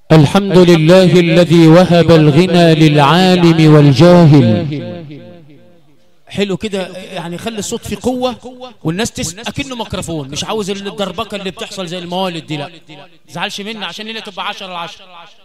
الحمد لله الذي وهب الغنى للعالم والجاهل. حلو كده، يعني خلي الصوت في قوة والناس أكنه ميكروفون، مش عاوز الدربكة اللي بتحصل زي الموالد دي، لا تزعلش مني عشان هنا تبقى 10/10.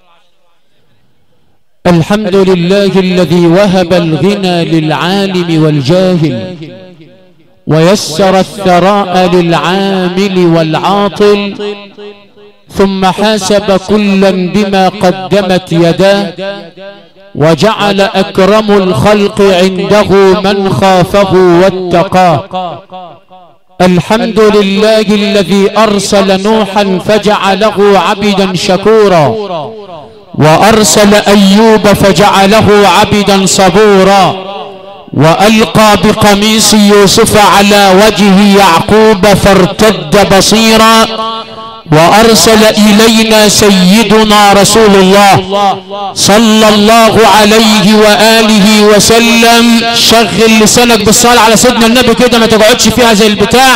الحمد لله الذي وهب الغنى للعالم والجاهل ويسر الثراء للعامل والعاطل، ثم حاسب كلا بما قدمت يداه، وجعل أكرم الخلق عنده من خافه واتقاه. الحمد لله الذي أرسل نوحا فجعله عبدا شكورا، وأرسل أيوب فجعله عبدا صبورا، وألقى بقميص يوسف على وجه يعقوب فارتد بصيرا، وأرسل إلينا سيدنا رسول الله صلى الله عليه وآله وسلم. شغل لسانك بالصلاة على سيدنا النبي كده، ما تقعدش فيها زي البتاع.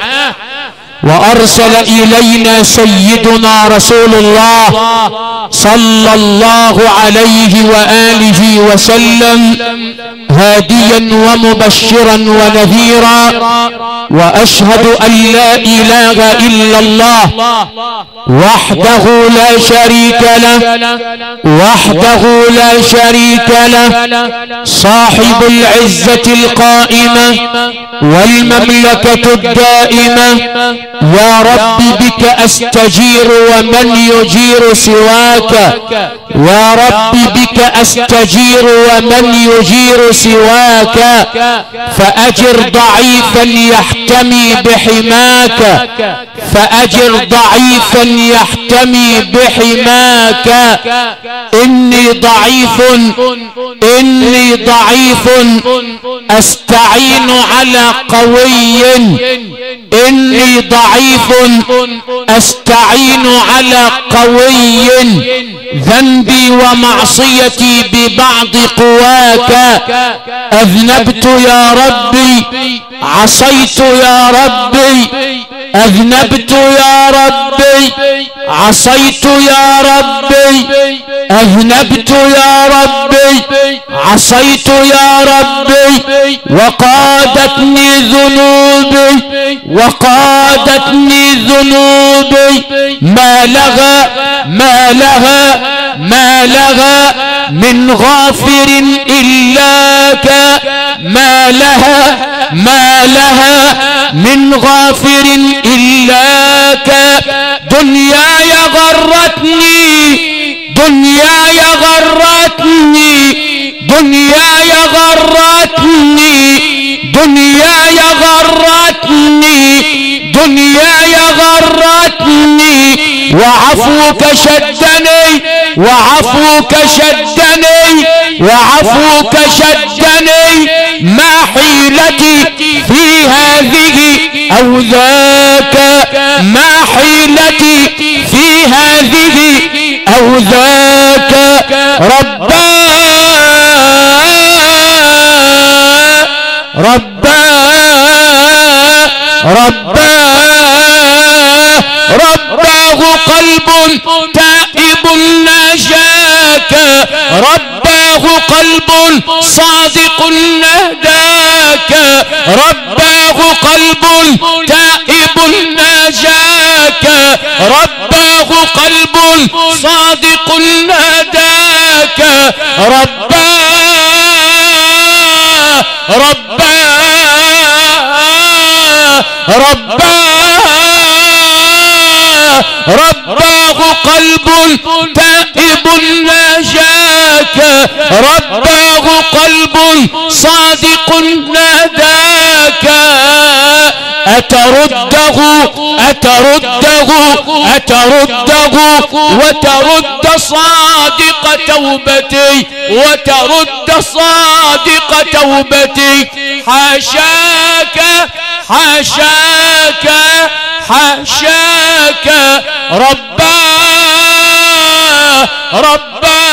وأرسل إلينا سيدنا رسول الله صلى الله عليه وآله وسلم هاديا ومبشرا ونذيرا، وأشهد أن لا إله إلا الله وحده لا شريك له، وحده لا شريك له، صاحب العزة القائمة والمملكة الدائمة. يا رب بك أستجير ومن يجير سواك، يا رب بك أستجير ومن يجير سواك، فأجر ضعيفا يحتمي بحماك، فأجر ضعيفا يحتمي بحماك. إني ضعيف، إني ضعيف أستعين على قوي، إني ضعيف أستعين على قوي، ذنبي ومعصيتي ببعض قواك. أذنبت يا ربي، عصيت يا ربي، أذنبت يا ربي، عصيت يا ربي، أذنبت يا ربي، عصيت يا ربي، وقادتني ذنوبي، وقادتني ذنوبي، ما لها ما لها ما لها من غافر إلاك، ما لها ما لها من غافر إلاك. دنياي غرتني، دنياي غرتني، دنياي غرتني، دنياي غرتني، دنياي غرتني، وعفوك شدني، وعفوك شدني، وعفوك شدني. ما حيلتي في هذه أو ذاك، ما حيلتي في هذه أو ذاك. ربا ربا ربا رباه قلب تائب ناجاك، رباه قلب صادق نهداك، رباه قلب تائب ناجاك، رباه قلب صادق نهداك. رباه رباه رباه رباه قلب تائب ناجاك، رباه قلب صادق ناداك. أترده أترده أترده وترد صادق توبتي، وترد صادق توبتي. حاشاك حاشاك حاشاك ربا ربا.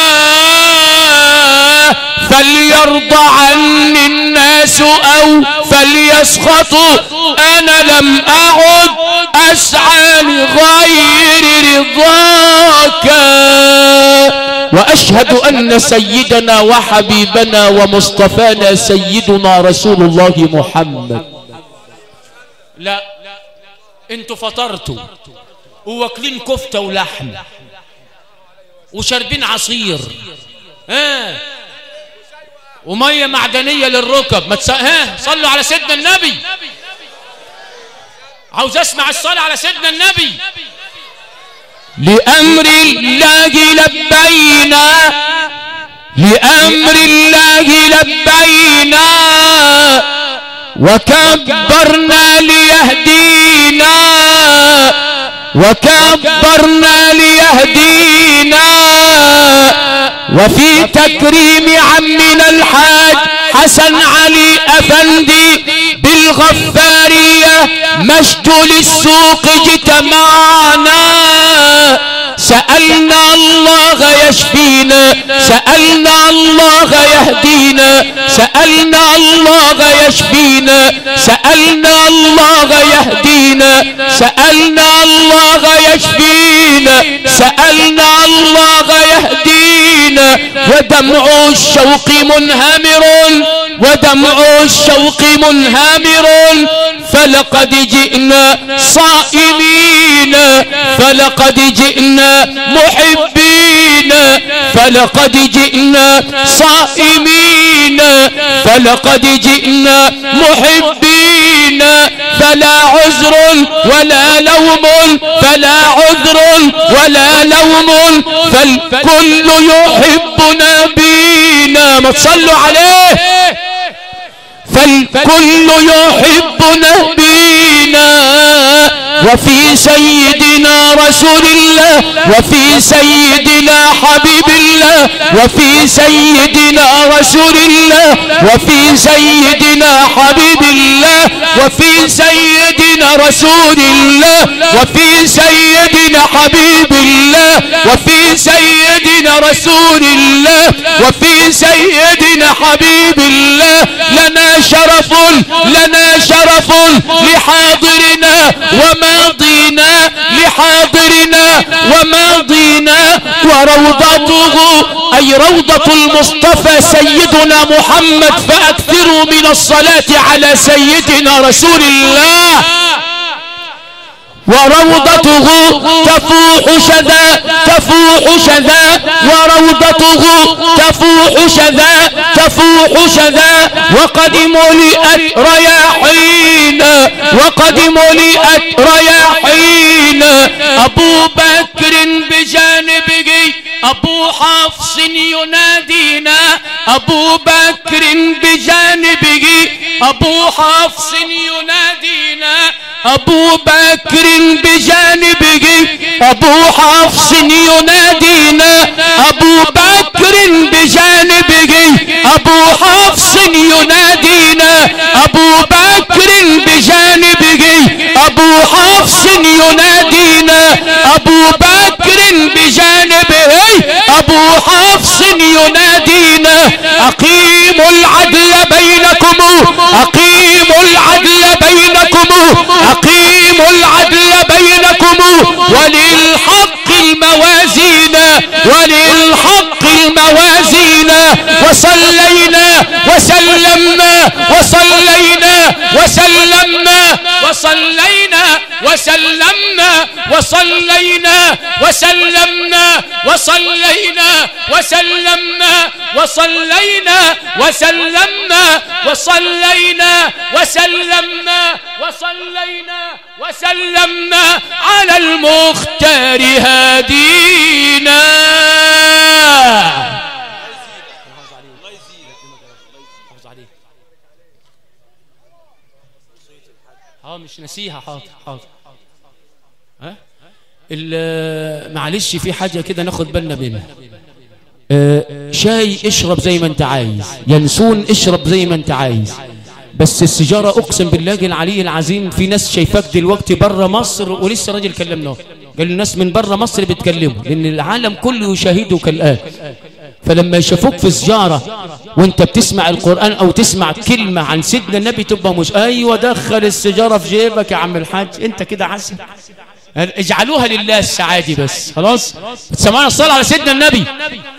فليرضى عني الناس أو فليسخطوا، أنا لم أعد أسعى لغير رضاك. وأشهد أن سيدنا وحبيبنا ومصطفانا سيدنا رسول الله محمد. لا انتوا فطرتوا وواكلين كفتة ولحم وشاربين عصير ومية معدنية للركب. ما صلوا على سيدنا النبي. عاوز اسمع الصلاة على سيدنا النبي. لأمر الله لبينا، لأمر الله لبينا، وكبرنا ليهدينا، وكبرنا ليهدينا. وفي تكريم عمنا الحاج حسن علي أفندي بالغفارية مشتول السوق اجتمعنا. سألنا الله يشفينا، سألنا الله يهدينا، سألنا الله يشفينا، سألنا الله يهدينا، سألنا الله يشفينا، سألنا الله يهدينا. ودمع الشوق منهمر، ودمع الشوق منهمر. فلقد جئنا صائمين، فلقد جئنا محبين، فلقد جئنا صائمين، فلقد جئنا محبين. فلا عذر ولا لوم، فلا عذر ولا لوم، فالكل يحبنا بينا. ما تصلوا عليه. فالكل يحبنا بينا. وفي سيدنا رسول الله، وفي سيدنا حبيب الله، وفي سيدنا رسول الله، وفي سيدنا حبيب الله، وفي سيدنا رسول الله، وفي سيدنا حبيب الله، وفي سيدنا رسول الله، وفي سيدنا حبيب الله. لنا شرف، لنا شرف لحاضرنا وماضينا، لحاضرنا وماضينا. وروضته أي روضة المصطفى سيدنا محمد. فأكثروا من الصلاة على سيدنا رسول الله. وروضته تفوح شذا، تفوح شذا، وروضته تفوح شذا، تفوح شذا. وقد ملئت رياحين، وقد ملئت رياحين. أبو بكر بجانبه أبو حفص ينادينا، أبو بكر بجانبه أبو حفص ينادينا، أبو بكر بجانبه أبو حفص ينادينا، أبو بكر بجانبه أبو حفص ينادينا، أبو بكر بجانبه أبو حفص ينادينا، أبو بكر بجانبه أبو حفص ينادينا. أقيموا العدل بينكم، أقيموا العدل بينكم، أقيموا العدل بينكم. وللحق الموازين، وللحق الموازين. وصلينا وسلمنا، وصلينا وسلمنا، وصلينا وسلمنا، وصلينا وسلمنا، وصلينا وسلمنا، وصلينا وسلمنا، وصلينا وسلمنا، وصلينا وسلمنا على المختار هادينا. مش نسيها. حاضر حاضر. معلش في حاجة كده ناخد بالنا منها. شاي اشرب زي ما انت عايز، ينسون اشرب زي ما انت عايز، بس السيجارة اقسم بالله العلي العظيم في ناس شايفاك دلوقتي بره مصر. ولسه راجل كلمناه قال الناس من بره مصر بيتكلموا لان العالم كله يشاهدك الآن. فلما يشوفوك في سجارة وانت بتسمع القرآن او تسمع كلمة عن سيدنا النبي تبقى مش ايوه دخل السجارة في جيبك يا عم الحاج انت كده عسل. اجعلوها لله السعادة بس خلاص. سمعنا الصلاة على سيدنا النبي.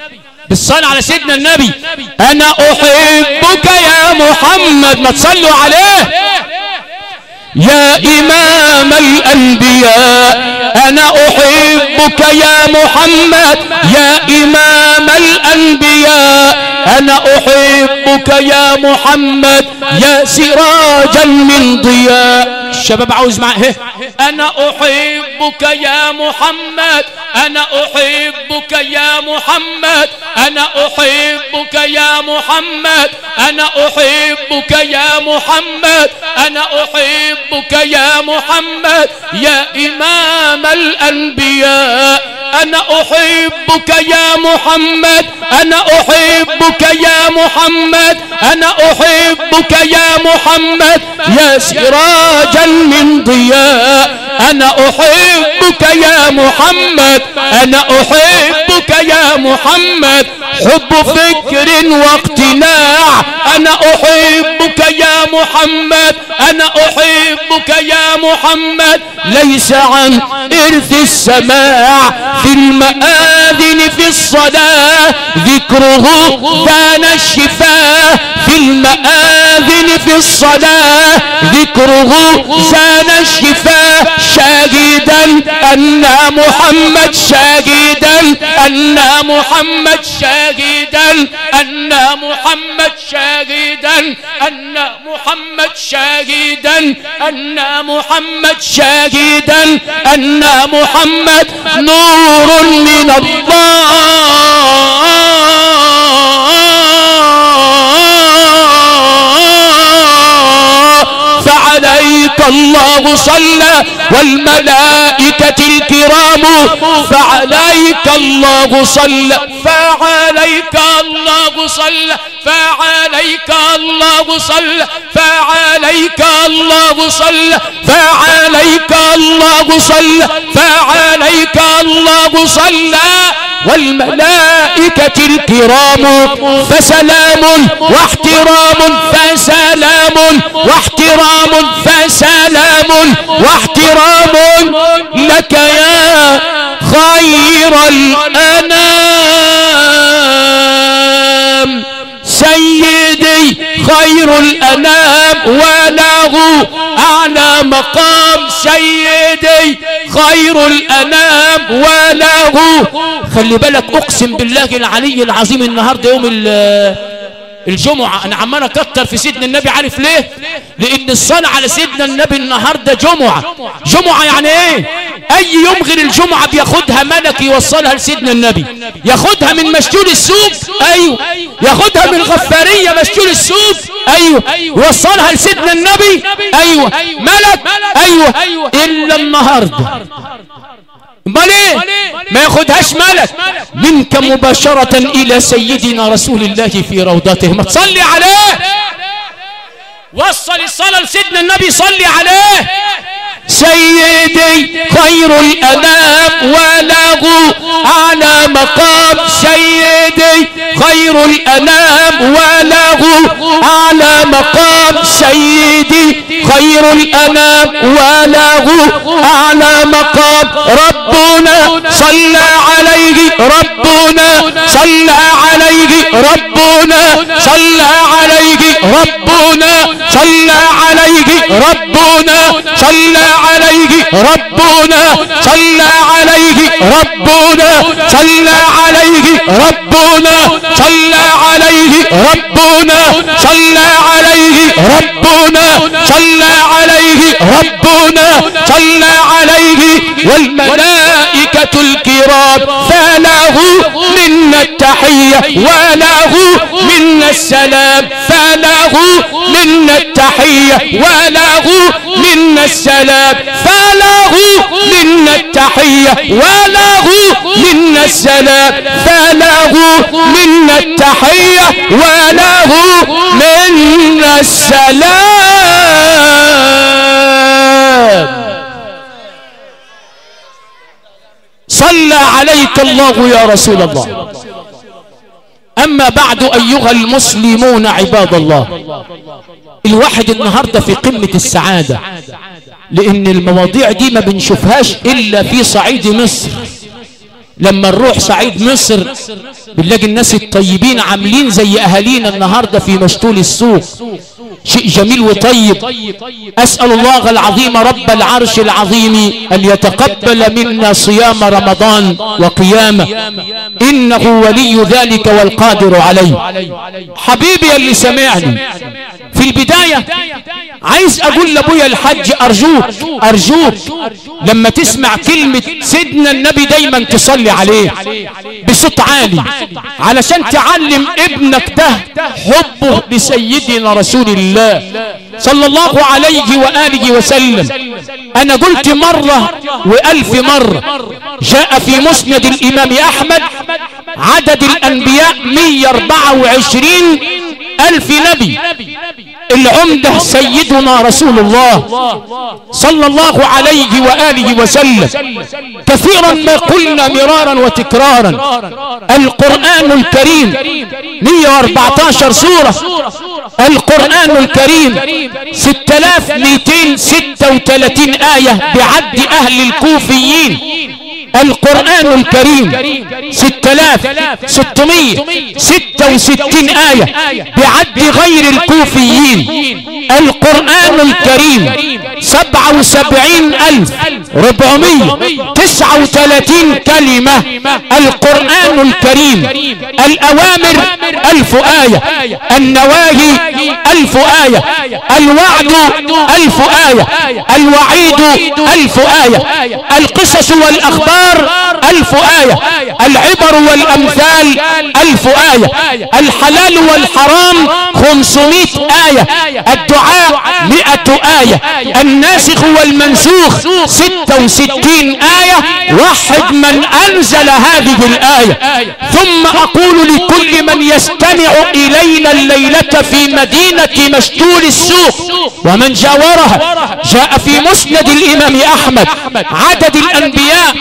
بالصلاة على سيدنا النبي. أنا أحبك يا محمد، ما تصلوا عليه يا إمام الأنبياء. أنا أحبك يا محمد يا إمام الأنبياء. أنا أحبك يا محمد يا سراجا من ضياء. الشباب عاوز معاه. أنا أحبك يا محمد، أنا أحبك يا محمد، أنا أحبك يا محمد، أنا أحبك يا محمد، أنا أحبك يا محمد يا إمام الأنبياء. أنا أحبك يا محمد، أنا أحبك يا محمد، أنا أحبك يا محمد يا سراجا من ضياء. أنا أحبك يا محمد، أنا أحبك يا محمد حب فكر واقتناع. أنا أحبك يا محمد، أنا أحبك يا محمد ليس عن إرث السماع. في المآذن في الصلاة ذكره دان الشفاء. في المآذن في الصلاة ذكره زان الشفاء. شاهدا أن محمد، شاهدا أن محمد، شاهدا أن محمد، شاهدا أن محمد، شاهدا أن محمد، شاهدا أن محمد نور من الله. فعليك الله صلى والملائكة الكرام. فعليك الله صلى، فعليك الله صلى، فعليك الله صلى، فعليك الله صلى، فعليك الله صلى، فعليك الله صلى والملائكة الكرام. فسلام واحترام، فسلام واحترام، فسلام واحترام لك يا خير الأنام. سيدي خير الأنام وله أعلى مقام. سيدي خير الأنام وله. خلي بالك أقسم بالله العلي العظيم النهاردة يوم الجمعة أنا عمال أكتر في سيدنا النبي. عارف ليه؟ لأن الصلاة على سيدنا النبي النهاردة جمعة. جمعة يعني إيه؟ أي يوم غير الجمعة بياخدها ملك يوصلها لسيدنا النبي. ياخدها من مشتول السوق، أيوه. ياخدها من غفارية مشتول السوق، أيوه. يوصلها لسيدنا النبي، أيوه. ملك، أيوه. إلا النهاردة امال ايه؟ ما ياخدهاش ملك، منك مباشرة الى سيدنا رسول الله في روضته. ما تصلي عليه، وصل الصلاة لسيدنا النبي، صلي عليه. سيدي خير الأنام وله أعلى مقام. سيدي خير الأنام وله أعلى مقام. سيدي خير الأنام وله أعلى مقام. ربنا صلى عليه، ربنا صلى عليه، ربنا صلى عليه، ربنا صلى عليه، ربنا صلى عليه، ربنا صلى عليه، ربنا صلى عليه، ربنا صلى عليه، ربنا صلى عليه، ربنا صلى عليه، ربنا صلى عليه والملائكة الكرام. فله منا التحية وله منا السلام. فله منا التحية وله منا السلام. فله منا التحية وله منا السلام. فله منا التحية وله منا السلام. صلى عليك الله يا رسول الله. أما بعد أيها المسلمون عباد الله، الواحد النهاردة في قمة السعادة، لأن المواضيع دي ما بنشوفهاش إلا في صعيد مصر. لما نروح صعيد مصر بنلاقي الناس الطيبين عاملين زي اهالينا النهارده في مشتول السوق، شيء جميل وطيب. اسال الله العظيم رب العرش العظيم ان يتقبل منا صيام رمضان وقيامه، انه ولي ذلك والقادر عليه. حبيبي اللي سمعني في البدايه عايز اقول لابويا الحج ارجوك ارجوك لما تسمع كلمه سيدنا النبي دايما تصلي عليه بصوت عالي، علشان تعلم ابنك ده حبه لسيدنا رسول الله صلى الله عليه وآله وسلم. انا قلت مرة و1000 مرة، جاء في مسند الامام احمد عدد الانبياء 124,000 نبي، العمدة سيدنا رسول الله صلى الله عليه وآله وسلم. كثيرا ما قلنا مرارا وتكرارا القرآن الكريم 114 سورة، القرآن الكريم 6236 آية بعد أهل الكوفيين، القرآن الكريم 6666 آية بعد غير الكوفيين، القرآن الكريم 77,439 كلمة، القرآن الكريم الأوامر 1000 آية، النواهي 1000 آية، الوعد 1000 آية، الوعيد 1000 آية، القصص والأخبار 1000 آية، العبر والأمثال 1000 آية، الحلال والحرام 500 آية، الدعاء 100 آية، الناسخ والمنسوخ 66 آية. وحد من أنزل هذه الآية. ثم أقول لكل من يستمع إلينا الليلة في مدينة مشتول السوق ومن جاورها، جاء في مسند الإمام أحمد عدد الأنبياء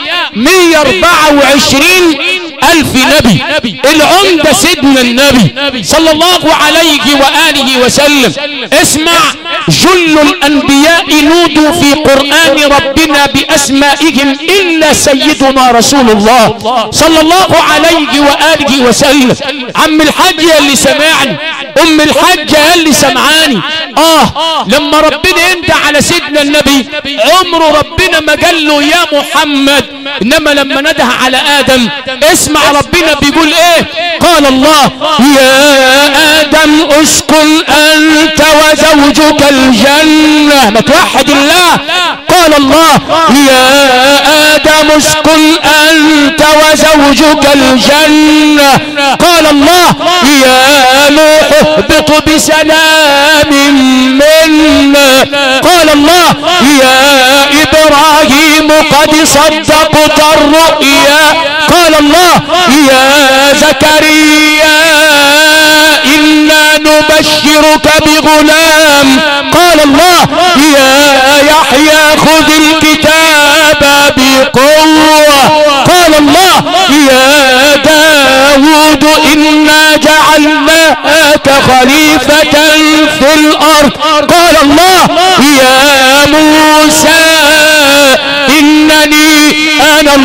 124,000 نبي، العمدة سيدنا النبي صلى الله عليه وآله وسلم. اسمع، جل الأنبياء نودوا في قرآن ربنا بأسمائهم إلا سيدنا رسول الله صلى الله عليه وآله وسلم. عم الحاج اللي سمعني، أم الحاج اللي سمعاني، لما ربنا يندى على سيدنا النبي عمره ربنا ما قال له يا محمد، إنما لما نده على آدم اسمع ربنا بيقول ايه؟ قال الله يا آدم اسكن أنت وزوجك الجنة، ما توحد الله. قال الله يا آدم اسكن أنت وزوجك الجنة. قال الله يا نوح اهبط بسلام منا. قال الله يا إبراهيم قد صدقت الرؤيا. قال الله يا زكريا إنا نبشرك بغلام. قال الله يا يحيى خذ الكتاب بقوة. قال الله يا داود إنا جعلناك خليفة في الأرض. قال الله يا موسى إنني أنا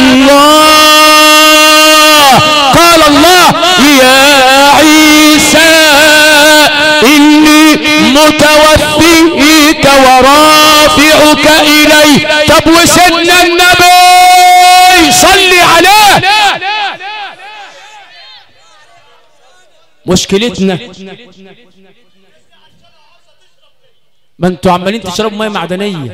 الله. قال الله يا عيسى إني متوفيك ورافعك إلي. طب وسيدنا النبي صلي عليه. مشكلتنا ما انتوا عمالين تشربوا ميه معدنيه.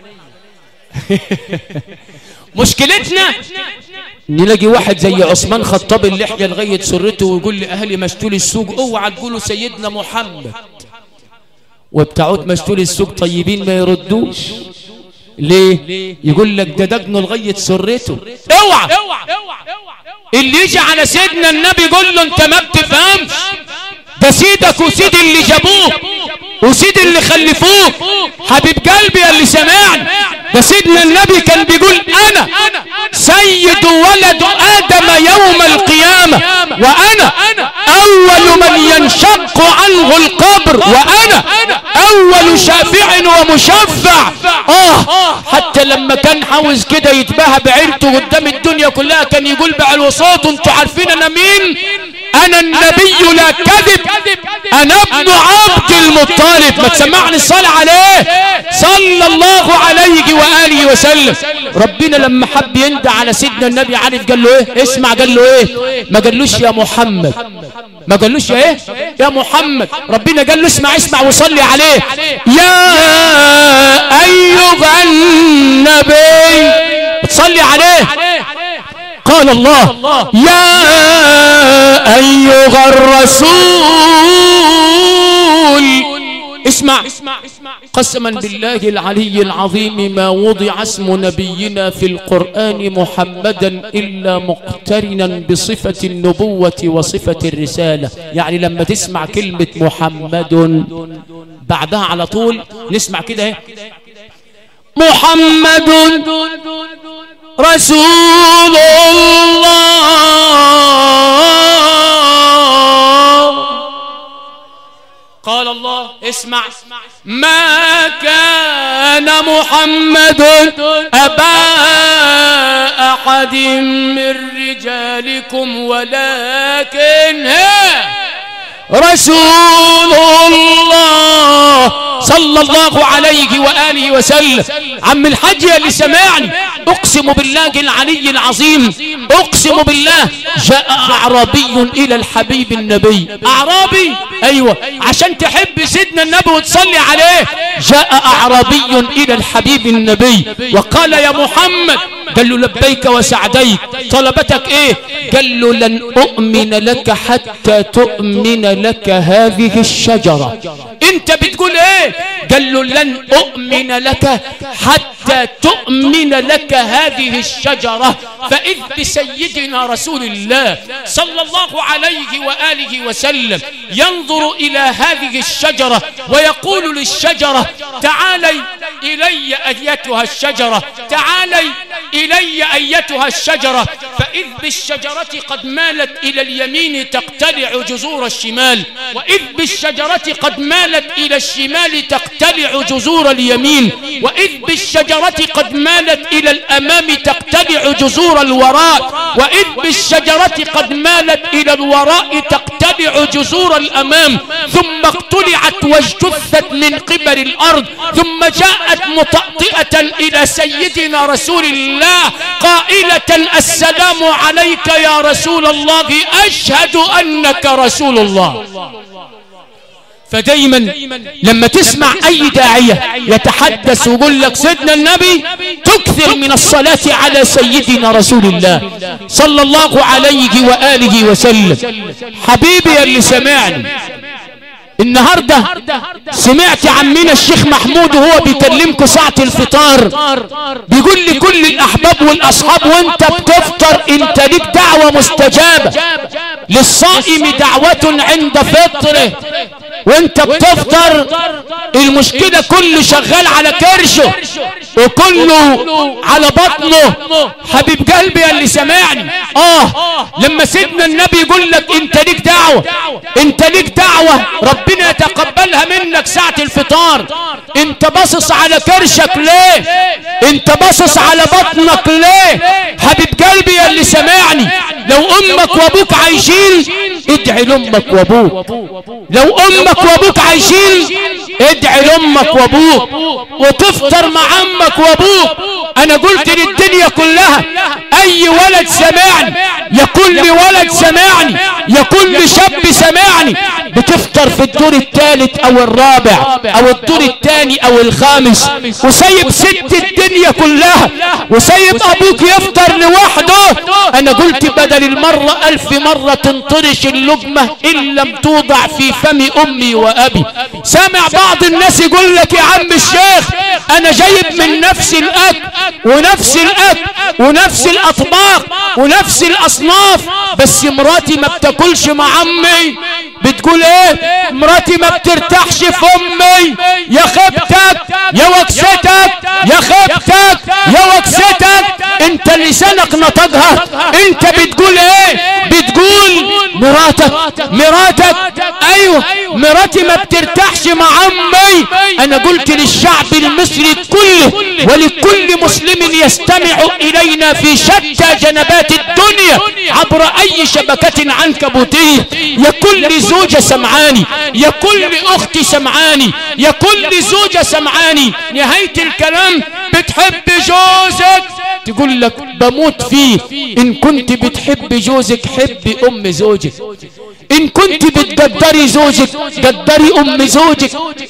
مشكلتنا نلاقي واحد زي عثمان خطاب اللحية لغاية سرته ويقول لأهل مشتول السوق اوعى تقولوا سيدنا محمد، وبتاعود مشتول السوق طيبين ما يردوش. ليه؟ يقول لك ده دقنه لغاية سرته. اوعى اللي يجي على سيدنا النبي يقول له انت ما بتفهمش، ده سيدك وسيد اللي جابوه وسيد اللي خلفوه. حبيب قلبي اللي سمعني، ده سيدنا النبي كان بيقول انا سيد ولد ادم يوم القيامة، وانا اول من ينشق عنه القبر، وانا اول اول شافع ومشفع. حتى لما كان عاوز كده يتباهى بعيلته قدام الدنيا كلها كان يقول بعلو صوته: انتوا عارفين انا مين؟ انا النبي لا كذب، انا ابن عبد المطلب. ما تسمعني الصلاة عليه صلى الله عليه وآله وسلم. ربنا لما حب يندى على سيدنا النبي عارف قال له ايه؟ اسمع قال له ايه؟ ما قالوش يا محمد، ما قالوش يا ايه؟ يا محمد. ربنا قال له اسمع وصلي عليه: يا ايها النبي. تصلي عليه. قال الله: يا ايها الرسول. اسمع، قسما بالله العلي العظيم ما وضع اسم نبينا في القرآن محمدا إلا مقترنا بصفة النبوة وصفة الرسالة. يعني لما تسمع كلمة محمد بعدها على طول نسمع كده ايه؟ محمد رسول الله. قال الله: اسمع: ما كان محمد أبا أحد من رجالكم ولكن رسول الله صلى الله عليه وآله وسلم. عم الحاج اللي سمعني، اقسم بالله العلي العظيم، اقسم بالله، جاء اعرابي الى الحبيب النبي. اعرابي؟ ايوه، عشان تحب سيدنا النبي وتصلي عليه. جاء اعرابي الى الحبيب النبي وقال: يا محمد. قال له: لبيك وسعديك، طلبتك ايه؟ قال له: لن اؤمن لك حتى تؤمن لك هذه الشجرة. انت بتقول ايه؟ قال له: لن اؤمن لك حتى تؤمن لك هذه الشجرة. فإذ بسيدنا رسول الله صلى الله عليه وآله وسلم ينظر إلى هذه الشجرة ويقول للشجرة: تعالي إلي أيتها الشجرة، تعالي إلي أيتها الشجرة. فإذ بالشجرة قد مالت إلى اليمين تقتلع جذور الشمال، وإذ بالشجرة قد مالت إلى الشمال تقتلع جذور اليمين، وإذ بالشجرة قد مالت إلى الأمام تقتلع جذور الوراء، وإذ بالشجرة قد مالت إلى الوراء تقتلع جذور الأمام، ثم اقتلعت واجتثت من قبل الأرض، ثم جاءت مطأطئة إلى سيدنا رسول الله قائلة: السلام عليك يا رسول الله، أشهد أنك رسول الله. فدايما لما تسمع اي داعية يتحدث ويقول لك سيدنا النبي تكثر من الصلاة على سيدنا رسول الله صلى الله عليه وآله وسلم. حبيبي اللي سمعني النهاردة، سمعت عمنا الشيخ محمود وهو بيكلمكم ساعة الفطار بيقول لكل الأحباب والأصحاب: وانت بتفطر انت ليك دعوة مستجابة، للصائم دعوة عند فطره. وانت بتفطر المشكلة كله شغال على كرشه وكله على بطنه. حبيب قلبي اللي سمعني، لما سيدنا النبي يقول لك انت ليك دعوة، انت ليك دعوة ربنا يتقبلها منك ساعة الفطار. انت باصص على كرشك ليه؟ انت باصص على بطنك ليه؟ حبيب قلبي اللي سمعني، لو امك وابوك عايشين ادعي لامك وابوك، لو امك وابوك عايشين ادعي لامك وابوك وتفطر مع امك وابوك. انا قلت للدنيا كلها اي ولد سمعني، يا كل ولد سمعني، يا كل شاب سمعني، بتفطر في الدور الثالث او الرابع او الدور الثاني او الخامس وسايب ست الدنيا كلها وسايب ابوك يفطر لوحده. انا قلت بدل المرة 1000 مرة تنطرش اللقمة ان لم توضع في فم امي وابي. سامع بعض الناس يقول لك: يا عم الشيخ انا جايب من نفس الاكل ونفس الاكل ونفس الاطباق ونفس الاصناف، بس مراتي ما بتاكلش مع امي. بتقول ايه؟ مراتي ما بترتاحش في امي. يا خيبتك يا وكستك، يا خيبتك يا وكستك، انت لسانك نطقها. انت بتقول ايه؟ بتقول مراتك. ايوه ايوه مراتي ما بترتاحش مع امي. انا قلت للشعب المصري كله ولكل مسلم يستمع الينا في شتى جنبات الدنيا عبر اي شبكة عنكبوتية، يا كل زوجة سمعاني، يا كل اخت سمعاني، يا كل زوجة سمعاني، نهاية الكلام بتحب جوزك تقول لك بموت فيه. ان كنت بتحب جوزك حبي ام زوجك، ان كنت بتقدري زوجك قدري ام زوجك،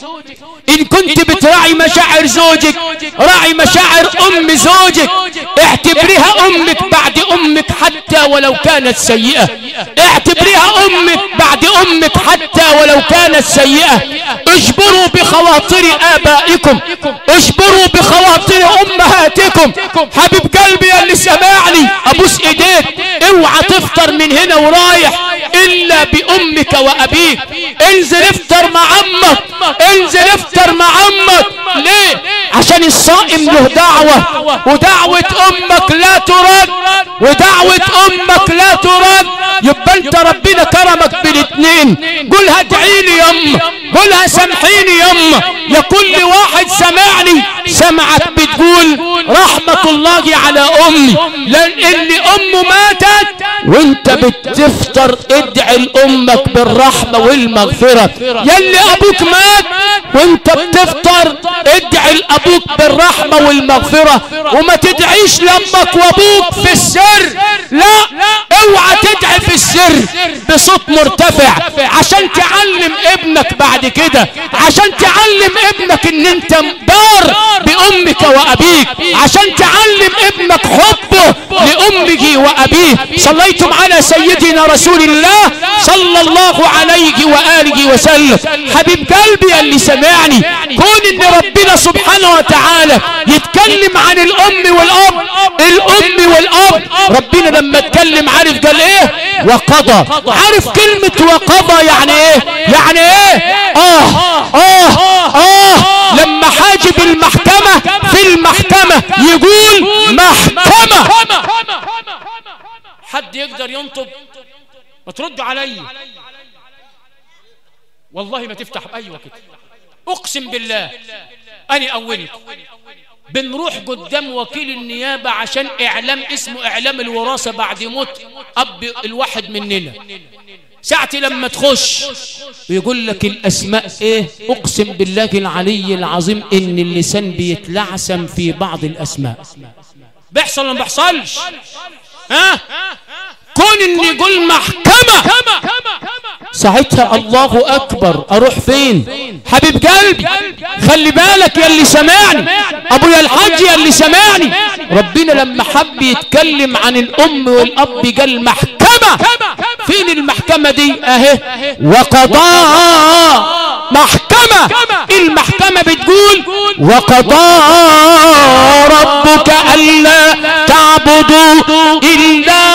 ان كنت بتراعي مشاعر زوجك راعي مشاعر ام زوجك، اعتبريها امك بعد امك حتى ولو كانت سيئة، اعتبريها امك بعد امك حتى ولو كانت سيئة. اجبروا بخواطر ابائكم، اجبروا بخواطر امهاتكم. حبيب قلبي يا اللي سمعني ابوس ايديك، اوعى تفطر من هنا ورايح الا بامك وابيك. انزل افطر مع امك، انزل افطر مع امك. ليه؟ عشان الصائم له دعوة، ودعوة امك لا ترد، ودعوة امك لا ترد. يبقى انت ربنا كرمك بالاثنين. قولها ادعيلي يما، قولها سامحيني يما. يا كل واحد سمعني سمعك بتقول رحمة الله على امي، لان امه ماتت وانت بتفطر ادعي لامك بالرحمة والمغفرة. يلي ابوك مات وانت بتفطر ادعي لابوك بالرحمة والمغفرة، وما تدعيش لامك وابوك في السر، لا اوعى تدعي في السر بصوت مرتفع عشان تعلم ابنك بعد كده، عشان تعلم ابنك ان انت بار بامك وابيك، عشان تعلم ابنك حبه لامه وابيه. صليتم على سيدنا رسول الله صلى الله عليه وآله وسلم. حبيب قلبي اللي سمعني، كون ان ربنا سبحانه وتعالى يتكلم عن الام والاب، الام والاب، ربنا لما اتكلم عارف قال ايه؟ وقضى. عارف كلمة وقضى يعني ايه؟ يعني ايه؟ لما حاجب المحكمة في المحكمة يقول محكمة. حد يقدر ينطب؟ ما ترد علي والله ما تفتح. ايوه كده اقسم بالله اني اولك بنروح قدام وكيل النيابة عشان اعلام اسمه اعلام الوراثة بعد موت اب الواحد مننا. ساعتي لما تخش ويقول لك الاسماء ايه، اقسم بالله العلي العظيم ان اللسان بيتلعثم في بعض الاسماء. بيحصل ولا ما بيحصلش؟ ها؟ كون اني يقول محكمة ساعتها الله اكبر اروح فين؟ حبيب قلبي خلي بالك يا اللي سمعني، ابويا الحاج يا اللي سمعني، ربنا لما حب يتكلم عن الام والاب قال محكمة. فين المحكمة دي؟ اهي وقضى محكمة. المحكمة بتقول وقضى ربك ألا تعبدوا إلا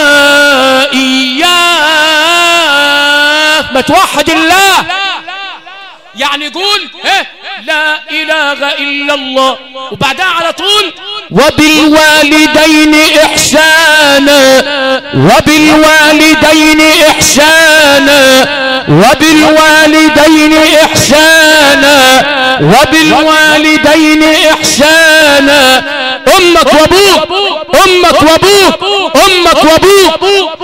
إياه. ما توحد الله يعني يقول لا إله إلا الله، وبعدها على طول وبالوالدين إحسانا، وبالوالدين إحسانا، وبالوالدين إحسانا، وبالوالدين إحسانا. أمك وأبوك، أمك وأبوك، أمك وأبوك.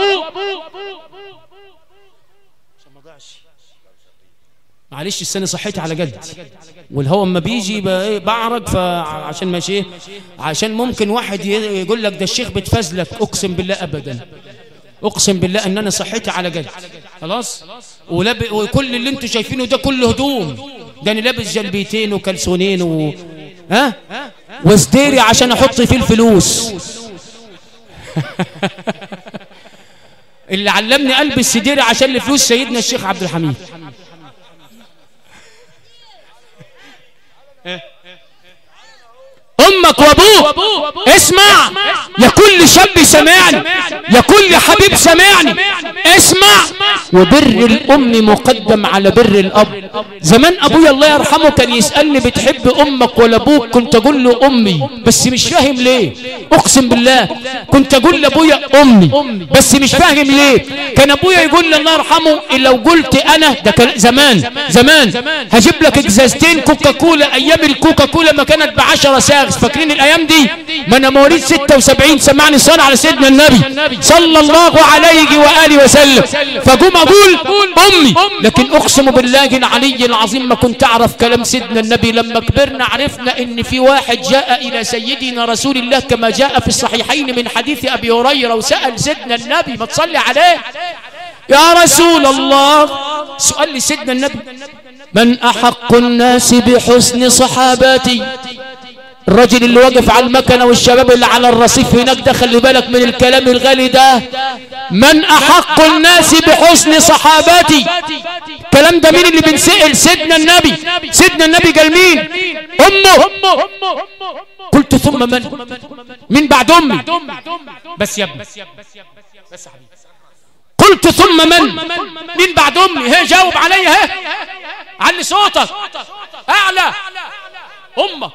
معلش السنة صحيتي على جد، والهواء اما بيجي بعرج، فعشان ماشي عشان ممكن واحد يقول لك ده الشيخ بتفزلك. اقسم بالله ابدا، اقسم بالله ان انا صحيتي على جد خلاص. وكل اللي انتوا شايفينه ده كله هدوم، ده انا لابس جلبيتين وكلسونين وسديري عشان احط فيه الفلوس. اللي علمني البس سديري عشان الفلوس سيدنا الشيخ عبد الحميد. امك وابوك. اسمع يا كل شاب سمعني، يا كل حبيب سمعني، اسمع وبر الأم مقدم على بر الأب. زمان أبويا الله يرحمه كان يسألني بتحب أمك ولا أبوك؟ كنت أقول له أمي، بس مش فاهم ليه. أقسم بالله كنت أقول لأبويا أمي بس مش فاهم ليه. كان أبويا يقول لي الله يرحمه لو قلت أنا ده زمان هجيب لك إجازتين كوكاكولا، أيام الكوكاكولا ما كانت ب10 ساغ، فاكرين الأيام دي؟ ما أنا مواليد 76، سمعني الصلاة على سيدنا النبي صلى الله عليه وآله وسلم. فقوم أقول أمي، لكن أقسم بالله العلي العظيم ما كنت أعرف كلام سيدنا النبي. لما كبرنا عرفنا إن في واحد جاء إلى سيدنا رسول الله كما جاء في الصحيحين من حديث أبي هريرة وسأل سيدنا النبي، ما تصلي عليه يا رسول الله. سؤال لسيدنا النبي: من أحق الناس بحسن صحاباتي؟ الرجل اللي واقف على المكنة والشباب اللي على الرصيف هناك ده، خلي بالك من الكلام الغالي ده. من أحق الناس بحسن صحاباتي؟ الكلام ده مين اللي بنسأل؟ سيدنا النبي. سيدنا النبي قال مين؟ أمه. قلت ثم من بعد أمي؟ بس يا ابني بس حبيبي. قلت ثم من بعد أمي؟ هي جاوب علي، هي علي صوتك أعلى. أمه.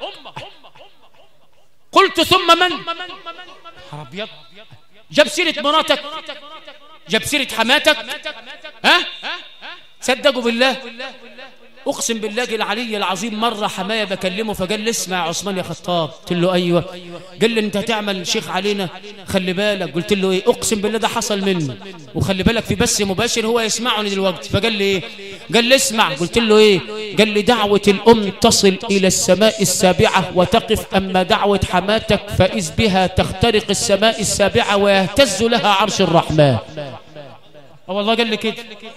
قلت ثم من؟ أبيض. جاب سيرة مراتك، جاب سيرة حماتك، ها؟ صدقوا بالله أقسم بالله العلي العظيم. مرة حماية بكلمه فقال لي اسمع يا عثمان يا خطاب. قلت له أيوة. قال لي أنت هتعمل شيخ علينا، خلي بالك. قلت له إيه؟ أقسم بالله ده حصل منه، وخلي بالك في بث مباشر هو يسمعني دلوقتي. فقال لي إيه؟ قال لي اسمع. قلت له إيه؟ قال لي دعوة الأم تصل إلى السماء السابعة وتقف، أما دعوة حماتك فإذ بها تخترق السماء السابعة ويهتز لها عرش الرحمن. والله قال لي كده.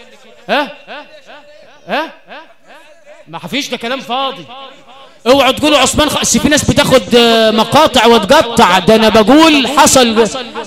ها ما فيش، ده كلام فاضي. اوعوا تقولوا عثمان في ناس بتاخد مقاطع وتقطع، ده انا بقول حصل.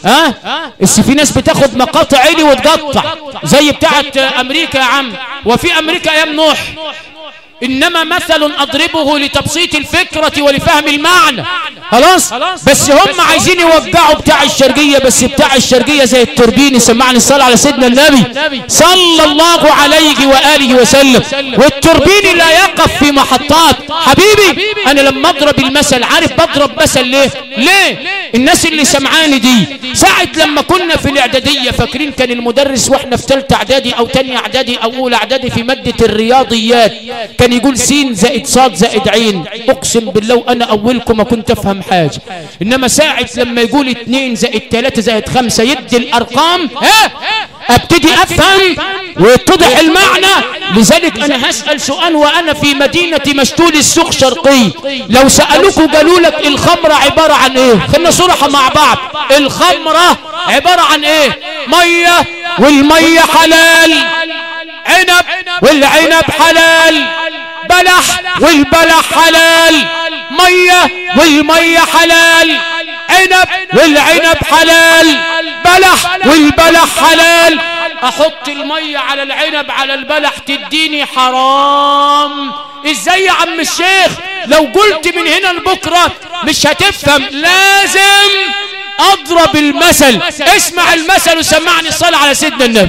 في ناس بتاخد مقاطع عيني وتقطع زي بتاعت امريكا يا عم. وفي امريكا ايام نوح إنما مثل أضربه لتبسيط الفكرة ولفهم المعنى. خلاص، بس هم عايزين يوقعوا بتاع الشرقية، بس بتاع الشرقية زي التوربيني. سمعني الصلاة على سيدنا النبي صلى الله عليه وآله وسلم. والتوربيني لا يقف في محطات. حبيبي أنا لما أضرب المثل، عارف بضرب مثل ليه؟ الناس اللي سمعاني دي ساعة لما كنا في الإعدادية، فاكرين كان المدرس وإحنا في ثالثة إعدادي أو تانية إعدادي أو أولى إعدادي في مادة الرياضيات كان يقول س زائد ص زائد عين. أقسم بالله وأنا أولكم ما كنت أفهم حاجة، إنما ساعة لما يقول 2 زائد 3 زائد 5 يدي الأرقام أبتدي أفهم ويتضح المعنى. لذلك أنا هسأل سؤال وأنا في مدينة مشتول السوق شرقي، لو سألوكوا قالوا لك الخمرة عبارة عن إيه؟ خلنا صراحة مع بعض، الخمرة عبارة عن إيه؟ مية، والمية حلال، عنب والعنب حلال، بلح والبلح حلال، مية والمية حلال، عنب والعنب حلال، بلح والبلح حلال. احط المية على العنب على البلح تديني حرام. ازاي يا عم الشيخ؟ لو قلت من هنا لبكرة مش هتفهم، لازم اضرب المثل. اسمع المثل وسمعني الصلاة على سيدنا النبي.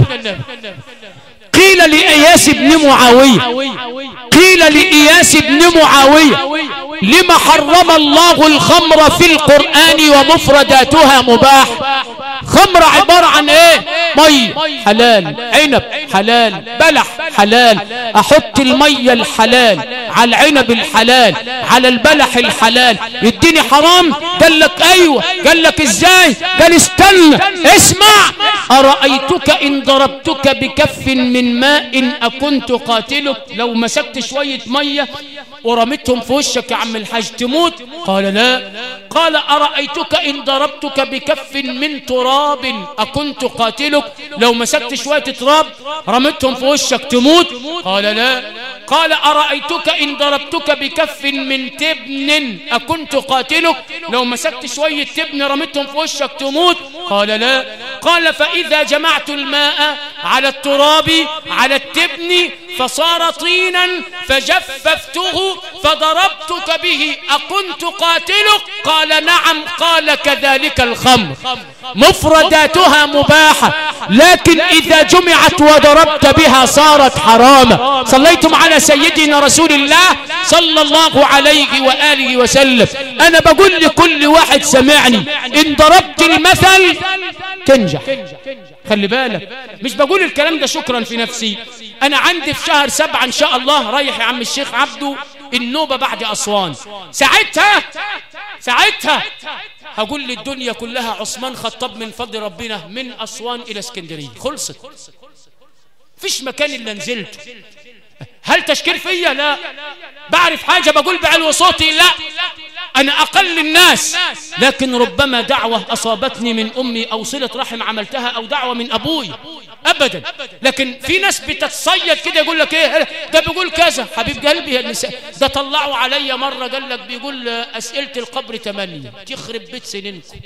قيل لإياس بن معاوية، قيل لإياس بن معاوية لما حرم الله الخمر في القرآن ومفرداتها مباح؟ خمر عبارة عن ايه؟ مي حلال، عنب حلال، بلح حلال. احط المية الحلال على العنب الحلال على البلح الحلال يديني حرام؟ قال لك ايوه. قال لك ازاي؟ قال استنى اسمع. أرأيتك إن ضربتك بكف من ماء أكنت قاتلك؟ لو مسكت شوية مية ورميتهم في وشك يا عم الحاج تموت؟ قال لا. قال أرأيتك إن ضربتك بكف من تراب أكنت قاتلك؟ لو مسكت شوية تراب رميتهم في وشك تموت؟ قال لا. قال أرأيتك إن ضربتك بكف من تبن أكنت قاتلك؟ لو مسكت شوية تبن رميتهم في وشك تموت؟ قال لا. قال فإذا جمعت الماء على التراب على التبن فصار طينا فجففته فضربتك به أكنت قاتلك؟ قال نعم. قال كذلك الخمر مفرداتها مباحة، لكن إذا جمعت وضربت بها صارت حراما. صليتم على سيدنا رسول الله صلى الله عليه وآله وسلم. أنا بقول لكل واحد سمعني، إن ضربت المثل تنجح. خلي بالك، مش بقول الكلام ده شكرا في نفسي. أنا عندي في شهر 7 إن شاء الله رايح يا عم الشيخ عبده النوبة بعد أسوان. ساعتها هقول للدنيا كلها عثمان خطاب من فضل ربنا من أسوان إلى اسكندرية، خلصت. فيش مكان إلا نزلت. هل تشكيل فيا؟ لا. بعرف حاجة بقول بعلو صوتي؟ لا. أنا أقل الناس، لكن ربما دعوة أصابتني من أمي أو صلة رحم عملتها أو دعوة من أبوي أبدا. لكن في ناس بتتصيد كده يقول لك إيه ده بيقول كذا. حبيب قلبي ده طلعوا علي مرة قال لك بيقول أسئلة القبر 8. تخرب بيت سنينكم.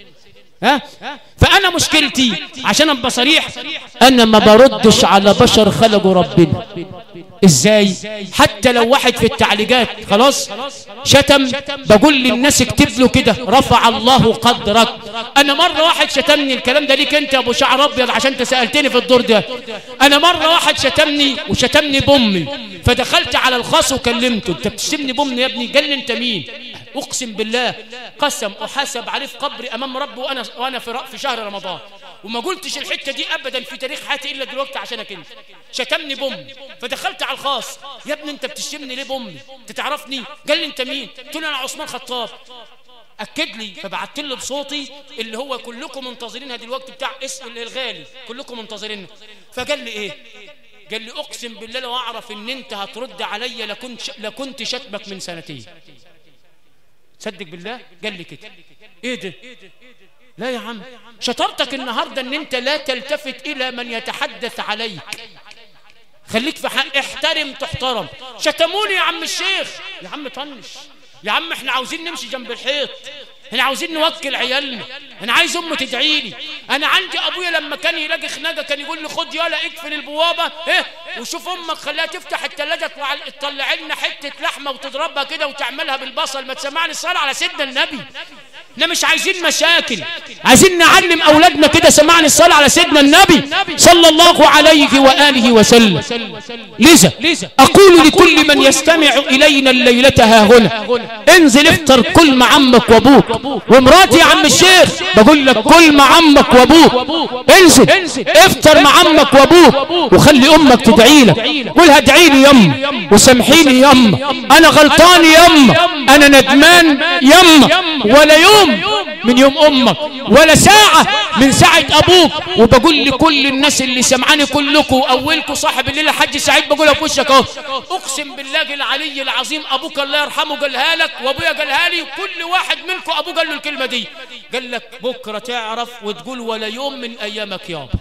فأنا مشكلتي عشان أبقى صريح، أنا ما بردش على بشر خلقوا ربنا. إزاي؟ حتى لو واحد في التعليقات خلاص شتم، بقول للناس اكتب له كده رفع الله قدرك. أنا مرة واحد شتمني، الكلام ده ليك أنت يا أبو شعر أبيض عشان أنت سألتني في الدور ده. أنا مرة واحد شتمني وشتمني بأمي، فدخلت على الخاص وكلمته، أنت بتشتمني بأمي يا ابني؟ قال لي أنت مين؟ أقسم بالله قسم أحاسب عليه في قبري أمام ربي وأنا في شهر رمضان، وما قلتش الحتة دي أبدا في تاريخ حياتي إلا دلوقتي عشانك أنت. شتمني بأمي، فدخلت على الخاص، يا ابني أنت بتشتمني ليه بأمي؟ أنت تعرفني؟ قال لي أنت مين؟ قلت له أنا عثمان خطاب. أكد لي، فبعت له بصوتي اللي هو كلكم منتظرينها دلوقتي بتاع اسم الغالي، كلكم منتظرينها. فقال لي إيه؟ قال لي أقسم بالله لو أعرف إن أنت هترد عليا لكنت شتمك من 2 سنين. صدق بالله قال لي كده. ايه ده؟ لا يا عم، شطارتك النهارده ان انت لا تلتفت الى من يتحدث عليك. خليك في حق، احترم تحترم. شتموني يا عم الشيخ، يا عم طنش، يا عم احنا عاوزين نمشي جنب الحيط، احنا عاوزين نوكل عيالنا، انا عايز امي تدعي لي. انا عندي ابويا لما كان يلاقي خناقه كان يقول لي خد يالا اقفل البوابه وشوف امك خليها تفتح الثلاجه تطلع لنا حته لحمه وتضربها كده وتعملها بالبصل. ما تسمعني الصلاه على سيدنا النبي. احنا مش عايزين مشاكل، عايزين نعلم اولادنا كده. سمعني الصلاه على سيدنا النبي صلى الله عليه واله وسلم. لذا اقول لكل من يستمع الينا الليله ها هنا، انزل افطر كل مع عمك وابوك ومراتي. يا عم الشيخ بقول لك كل مع عمك وابوك، انزل افطر مع عمك وابوك وخلي امك تدعي لك. قولها ادعي لي يما وسامحيني يما، انا غلطان يما، انا ندمان يما. ولا يوم من يوم امك ولا ساعه من ساعه ابوك. وبقول لكل الناس اللي سمعاني كلكم، اولكم صاحب الليله حج سعيد، بقولها في وشك اهو، اقسم بالله العلي العظيم ابوك الله يرحمه قالها لك وابويا قالها لي، كل واحد منكم ابوه قال له الكلمه دي. قال لك بكره تعرف وتقول ولا يوم من ايامك يابا.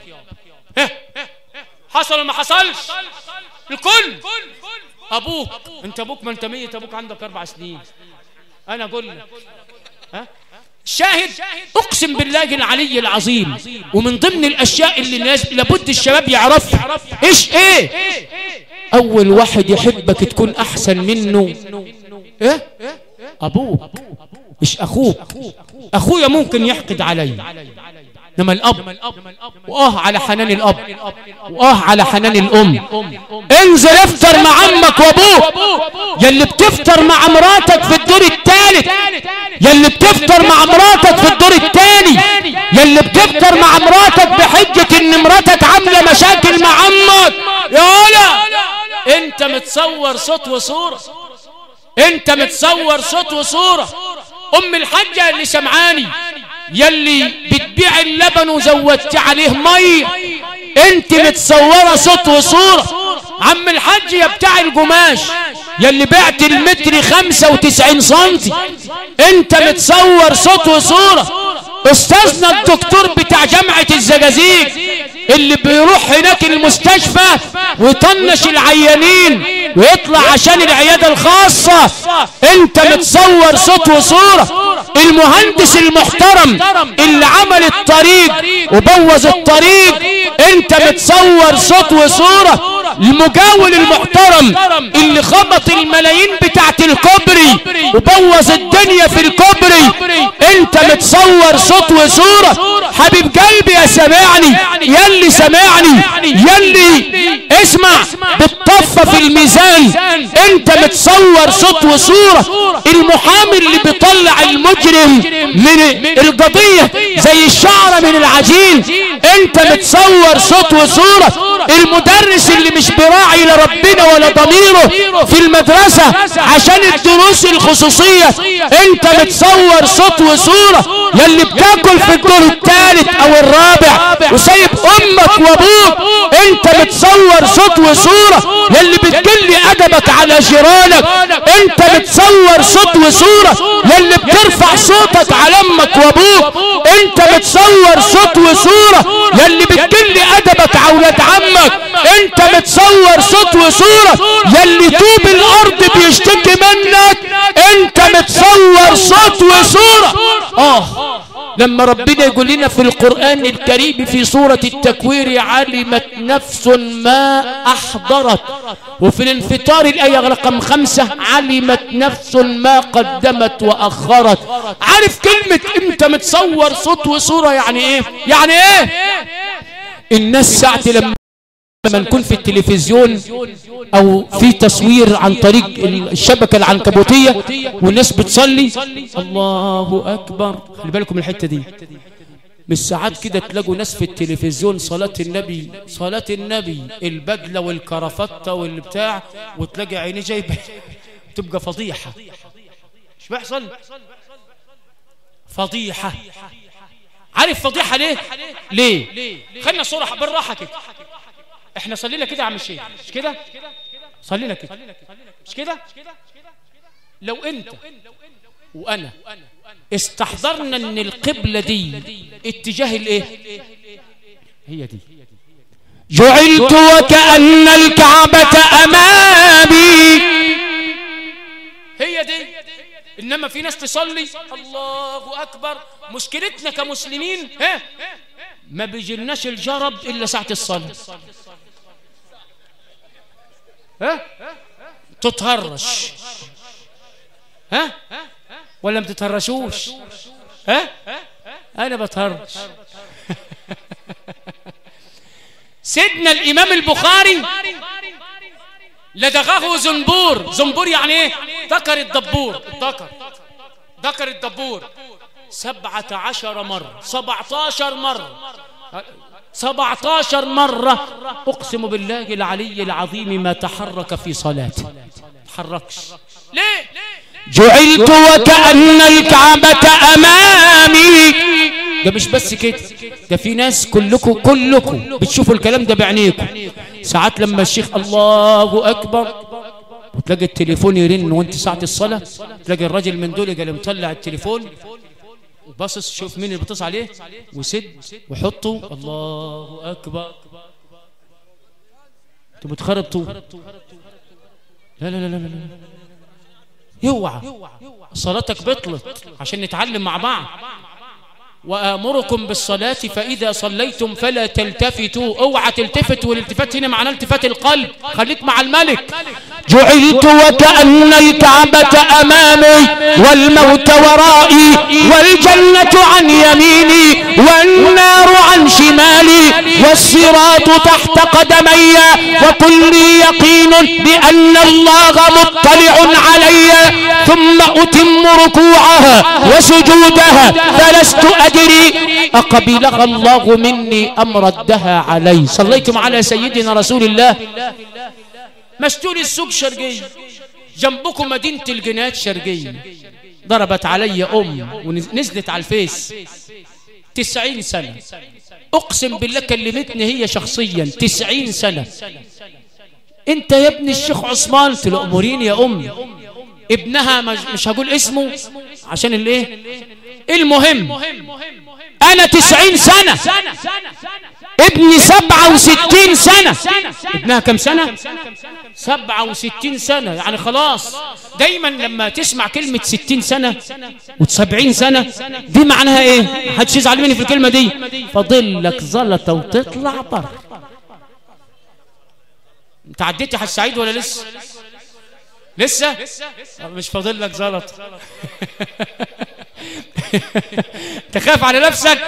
حصل ولا ما حصلش؟ الكل ابوك، انت ابوك ما انت ميت، ابوك عندك 4 سنين. انا اقول لك شاهد، اقسم بالله العلي العظيم. ومن ضمن الاشياء اللي لابد الشباب يعرفها، ايش ايه؟ اول واحد يحبك تكون احسن منه ايه؟ ابوك مش اخوك. اخويا ممكن يحقد علي، انما الاب على حنان الاب على حنان الام. انزل افطر مع عمك وابوك. يلي بتفطر مع مراتك في الدور الثالث، يلي بتفطر مع مراتك في الدور الثاني، يلي بتفطر مع مراتك بحجة ان مراتك عاملة مشاكل مع عمك، يا ولا انت متصور صوت وصورة، انت متصور صوت وصورة. ام الحاجة اللي سمعاني، يلي بتبيع اللبن وزودت عليه مي، انت متصورة صوت وصورة. عم الحاج يا بتاع القماش، يلي بعت المتر 95 سنتي، انت متصور صوت وصورة. استاذنا الدكتور بتاع جامعة الزقازيق اللي بيروح هناك المستشفى ويطنش العيانين ويطلع عشان العيادة الخاصة، انت متصور صوت وصورة. المهندس المحترم اللي عمل الطريق وبوظ الطريق، انت متصور صوت وصورة. المجاول المحترم اللي خبط الملايين بتاعت الكوبري وبوظ الدنيا في الكوبري، انت متصور صوت وصورة. حبيب قلبي يا سمعني، يلي سمعني، يلي اسمع بالطفة في الميزان، انت متصور صوت وصورة. المحامي اللي بيطلع المجرم من القضية زي الشعرة من العجين، انت متصور صوت وصورة. المدرس اللي مش براعي لربنا ولا ضميره في المدرسة عشان الدروس الخصوصية، انت متصور صوت وصورة. يلي بتاكل في الدور الثالث او الرابع وسايب امك وابوك، انت متصور صوت وصورة. يلي بتقل ادبك على جيرانك، انت متصور صوت وصورة. يلي بترفع صوتك على امك وابوك، انت متصور صوت وصورة. يلي بتقل ادبك على ولاد عمك، انت متصور صوت وصورة. يلي طوب الارض بيشتكي منك، انت متصور صوت وصورة. لما ربنا يقول لنا في القرآن الكريم في سورة التكوير علمت نفس ما أحضرت، وفي الانفطار الآية رقم 5 علمت نفس ما قدمت وأخرت. عارف كلمة انت متصور صوت وصورة يعني ايه؟ يعني ايه؟ الناس ساعة لما نكون في التلفزيون او في تصوير عن طريق الشبكة العنكبوتية والناس بتصلي الله اكبر، خلي بالكم من الحتة دي. مش ساعات كده تلاقوا ناس في التلفزيون صلاة النبي، صلاة النبي البدلة والكرافتة والبتاع، وتلاقي عيني جايبة تبقى فضيحة. مش بيحصل؟ فضيحة. عارف فضيحة ليه؟ ليه؟ خلينا صراحة بالراحة كده. احنا صلينا كده يا عم الشيخ، مش كده؟ صلينا كده، مش كده؟ لو انت وانا استحضرنا ان القبلة دي اتجاه الايه؟ هي دي. جعلت وكأن الكعبة امامي، هي دي. انما في ناس تصلي الله اكبر. مشكلتنا كمسلمين ما بيجيلناش الجرب الا ساعة الصلاة. تتهرش ولا ما تتهرشوش؟ انا بتهرش. سيدنا الامام البخاري لدغه زنبور. زنبور يعني ايه؟ ذكر الدبور. ذكر الدبور 17 مرة، 17 مرة، 17 مرة. اقسم بالله العلي العظيم ما تحرك في صلاته، تحركش. ليه؟ جعلت وكأن الكعبة امامي. ده مش بس كده، ده في ناس كلكم بتشوفوا الكلام ده بعينيكم. ساعات لما الشيخ الله اكبر وتلاقي التليفون يرن وانت ساعة الصلاة، تلاقي الراجل من دول قال مطلع التليفون وباصص شوف مين اللي بيتصل عليه وسد وحطه. الله اكبر. انتوا بتخربطوا. لا لا لا لا لا، اوعى صلاتك بطلت. عشان نتعلم مع بعض. وآمركم بالصلاة فإذا صليتم فلا تلتفتوا. اوعى تلتفت، والالتفات هنا معناه التفات القلب. خليك مع الملك. جعلت وكأن الكعبة أمامي والموت ورائي والجنة عن يميني والنار عن شمالي والصراط تحت قدمي وكل يقين بأن الله مطلع علي. ثم أتم ركوعها وسجودها فلست أدري أقبلها الله مني أم ردها علي. صليتم على سيدنا رسول الله. مستول السوق شرقية، جنبكم مدينة الجنات شرقية. ضربت علي ونزلت على الفيس 90 سنة. أقسم بالله كلمتني هي شخصيا 90 سنة. أنت يا ابن الشيخ عثمان؟ قلت له أمورين يا أمي. ابنها مش هقول اسمه عشان الايه. المهم أنا 90 سنة، ابني 67 سنة. ابنها كم سنة؟ 67 سنة. يعني خلاص. دايما لما تسمع كلمة 60 سنة و70 سنة دي معناها ايه؟ محدش يزعل مني في الكلمة دي. فاضل لك زلطة وتطلع بره. انت عديتي على السعيد ولا لسه؟ لسه؟ مش فاضل لك زلط. تخاف على نفسك.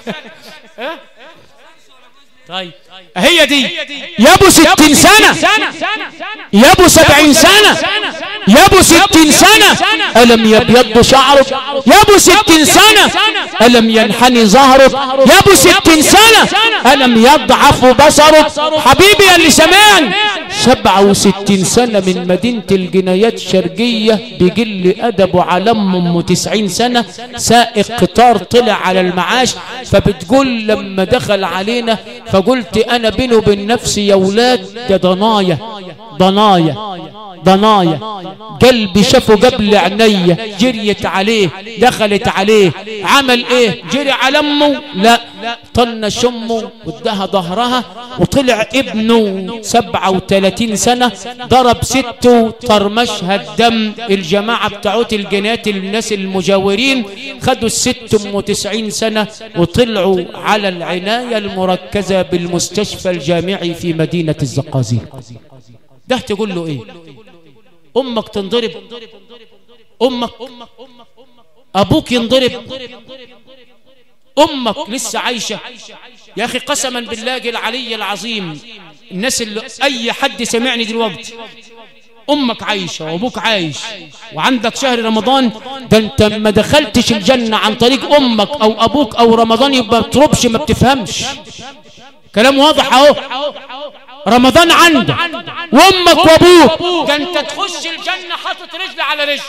طيب هي دي يا ابو 60 سنة، يا ابو 70 سنة، يا ابو 60 سنة ألم يبيض شعرك؟ يا ابو 60 سنة ألم ينحني ظهرك؟ يا ابو 60 سنة ألم يضعف بصرك؟ حبيبي يا اللي سمعني، 67 سنة من مدينة الجنايات الشرقية بيجل أدبه على أمه 90 سنة، سائق قطار طلع على المعاش، فبتقول لما دخل علينا فقلت أنا بيني وبين نفسي يا ولاد ده ضنايا ضنايا ضنايا، قلبي شافه قبل عينيا، جريت عليه دخلت عليه، عمل ايه؟ جري على امه؟ لا، طنش امه وادها ظهرها، وطلع ابنه 37 سنة ضرب سته طرمشها الدم. الجماعة بتاعوت الجنات الناس المجاورين خدوا الست ام 90 سنة وطلعوا على العناية المركزة بالمستشفى الجامعي في مدينة الزقازيق. ده تقول له ايه؟ امك تنضرب؟ امك ابوك ينضرب؟ امك لسه عايشة؟ يا اخي قسما بالله العلي العظيم، الناس اللي اي حد سمعني دلوقتي، امك عايشة وابوك عايش وعندك شهر رمضان، ده انت ما دخلتش الجنة عن طريق امك او ابوك او رمضان يبقى بتربش، ما بتفهمش. كلام واضح اهو. رمضان عندك وامك وابوك، ده انت تخش الجنة حاطط رجل على رجل.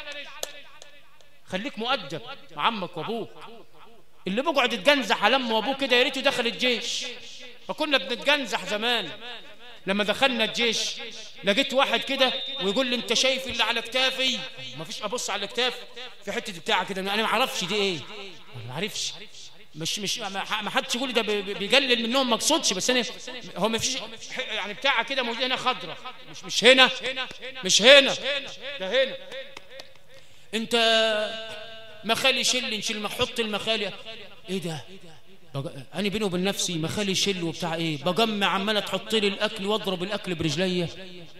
خليك مؤدب مع عمك وابوك. اللي بيقعد يتجنزح على امه وابوه كده يا ريته دخل الجيش. فكنا بنتجنزح زمان لما دخلنا الجيش، لقيت واحد كده ويقول لي انت شايف اللي على كتافي؟ ما فيش ابص على كتاف في حته بتاعه كده، انا ما اعرفش دي ايه، ما اعرفش، مش ما حدش يقول ده بيقلل منهم، ما اقصدش، بس انا هو ما فيش يعني بتاعه كده موجوده هنا خضراء، مش هنا، مش هنا، ده هنا. انت مخالي شل نشيل، ما حط المخالي. ايه ده؟ انا بيني وبين نفسي مخالي شل وبتاع ايه، بجمع عماله تحط لي الاكل واضرب الاكل برجليا.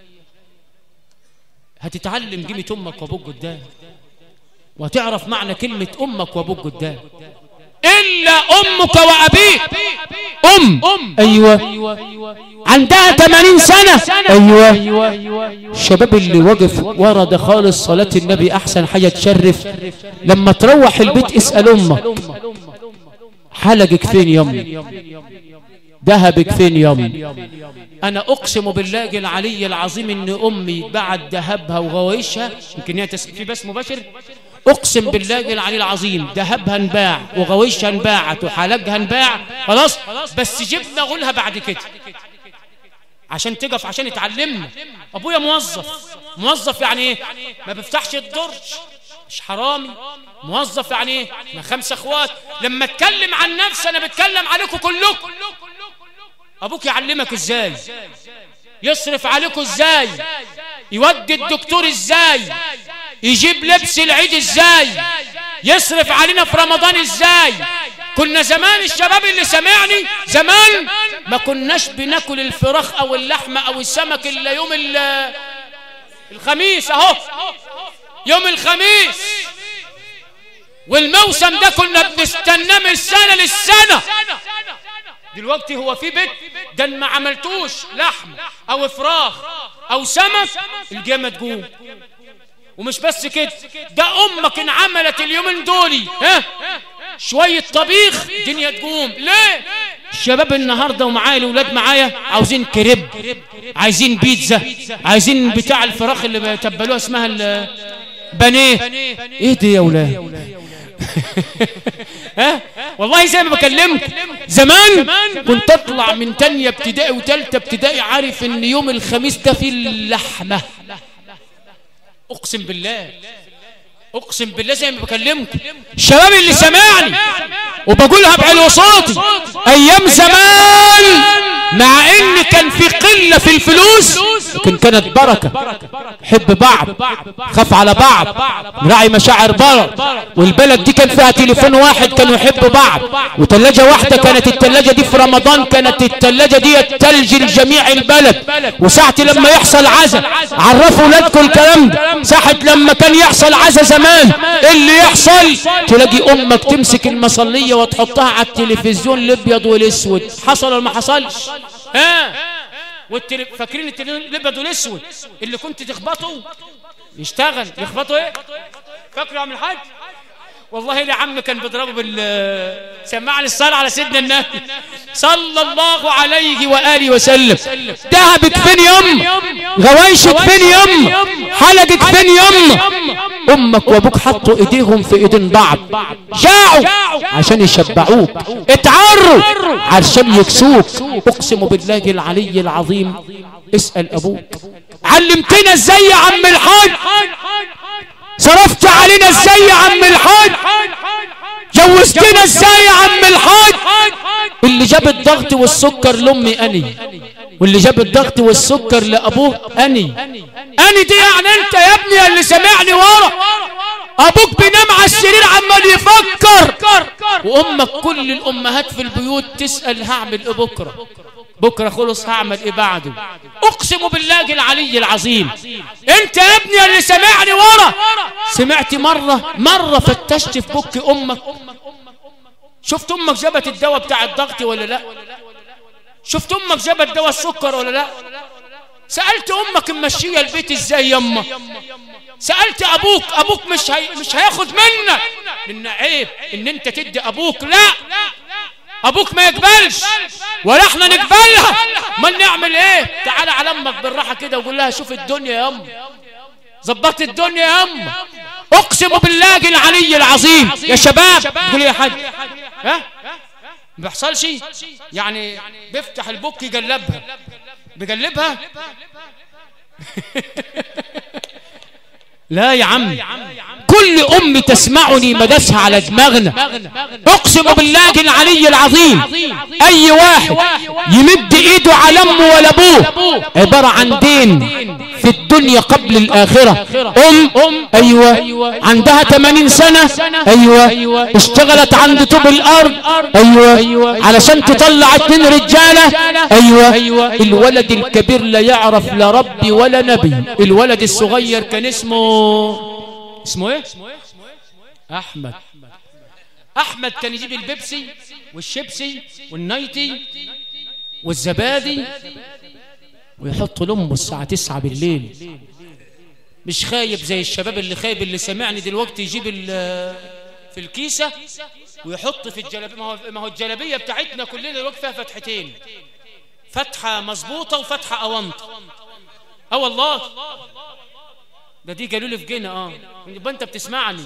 هتتعلم قيمه امك وابوك قدام، وهتعرف معنى كلمه امك وابوك قدام. الا امك وابيك. ايوه عندها 80 سنه. ايوه الشباب اللي وقف ورا ده خالص صلاه النبي احسن حاجه تشرف. لما تروح البيت اسال امك حلقك فين يمي، ذهبك فين يمي. انا اقسم بالله العلي العظيم ان امي بعد ذهبها وغوايشها، يمكن هي في بث مباشر، اقسم بالله العلي العظيم ذهبها انباع وغوايشها انباعت وحلقها انباع خلاص، بس جبنا غلها بعد كده عشان تقف عشان يتعلمنا. ابويا موظف يعني ايه؟ ما بيفتحش الدرج، مش حرامي. موظف يعني ايه؟ ما 5 اخوات. لما اتكلم عن نفسي انا بتكلم عليكم كلكم. ابوك يعلمك ازاي، يصرف عليكم ازاي، يودي الدكتور ازاي، يجيب لبس العيد ازاي، يصرف علينا في رمضان ازاي. كنا زمان الشباب اللي سمعني زمان ما كناش بناكل الفراخ او اللحمه او السمك الا يوم الخميس. اهو يوم الخميس، والموسم ده كنا بنستناه من السنه للسنه. دلوقتي هو في بيت ده ما عملتوش لحم او فراخ او سمك الجامعه تقوم. ومش بس كده، ده امك ان عملت اليومين دولي شويه طبيخ الدنيا تقوم. ليه؟ الشباب النهارده ومعايا الاولاد معايا عاوزين كريب، عايزين بيتزا، عايزين بتاع الفراخ اللي بيتبلوها اسمها البانيه. ايه دي يا اولاد؟ والله زي ما بكلمك زمان كنت اطلع من تانية ابتدائي وتالتة ابتدائي عارف ان يوم الخميس ده فيه اللحمه. اقسم بالله زي ما بكلمك. الشباب اللي سمعني وبقولها بعلو صوتي، ايام زمان مع ان كان في قله في الفلوس لكن كانت بركة. حب بعض، خاف على بعض، نراعي مشاعر بعض. والبلد دي كان فيها تليفون واحد كانوا يحبوا بعض، وثلاجة واحدة كانت الثلاجة دي في رمضان كانت الثلاجة دي تلج لجميع البلد. وساعة لما يحصل عزا عرفوا ولادكم الكلام ده. ساعة لما كان يحصل عزا زمان اللي يحصل تلاقي امك تمسك المصلية وتحطها على التلفزيون الابيض والاسود. حصل ولا ما حصلش؟ فاكرين التلفزيون الابيض والاسود اللي كنت تخبطه يشتغل يخبطه ايه؟ فاكر يا عم الحاج؟ والله يا عم كان بيضربه سمعني الصلاة على سيدنا النبي صلى الله عليه وآله وسلم. دهبك فين يم؟ غوايشك فين يم؟ حلقك فين يم؟ امك وابوك حطوا ايديهم في ايدين بعض، جاعوا عشان يشبعوك، اتعروا عشان يكسوك. اقسم بالله العلي العظيم اسأل ابوك علمتنا ازاي يا عم الحاج؟ صرفت علينا ازاي يا عم الحاج؟ جوزتنا ازاي يا عم الحاج؟ اللي جاب الضغط والسكر لامي اني، واللي جاب الضغط والسكر لابوه اني دي يعني انت يا ابني اللي سمعني ورا. ابوك بينام على السرير عمال يفكر، وامك كل الامهات في البيوت تسأل هعمل ايه بكره؟ بكره خلص هعمل ايه بعده؟ اقسم بالله العلي العظيم انت يا ابني اللي سمعني ورا. سمعت مرة فتشت في بك امك؟ شفت امك جابت الدواء بتاع الضغط ولا لا؟ شفت امك جابت دواء السكر ولا لا؟ سألت امك ممشيه البيت ازاي يما؟ سألت ابوك مش هياخد منك، لان عيب ان انت تدي ابوك. لا، ابوك ما يقبلش ولا احنا نقبلها. ما نعمل ايه؟ تعال على امك بالراحه كده وقول لها شوف الدنيا يا ام، ظبطت الدنيا يا ام. اقسم بالله العلي العظيم يا شباب. تقول يا حاج ما بيحصلش؟ يعني بيفتح البوك بيقلبها لا يا عم، كل ام تسمعني مدسها على دماغنا. اقسم بالله العلي العظيم اي واحد يمد ايده على امه ولا ابوه عبارة عن دين في الدنيا قبل الاخرة. ايوه عندها 80 سنة، ايوه اشتغلت عند طوب الارض، ايوه علشان تطلع 2 رجالة، ايوه الولد الكبير لا يعرف لا ربي ولا نبي. الولد الصغير كان اسمه ايه؟ احمد كان يجيب البيبسي والشيبسي والنايتي والزبادي ويحط لامه الساعة 9 بالليل. مش خايب زي الشباب اللي خايب اللي سمعني دلوقتي يجيب في الكيسة ويحط في الجلابية. ما هو الجلابية بتاعتنا كلنا دلوقتي فيها فتحتين، فتحة مظبوطة وفتحة أونطة. والله دي قالوا لي في جنة. يبقى انت بتسمعني.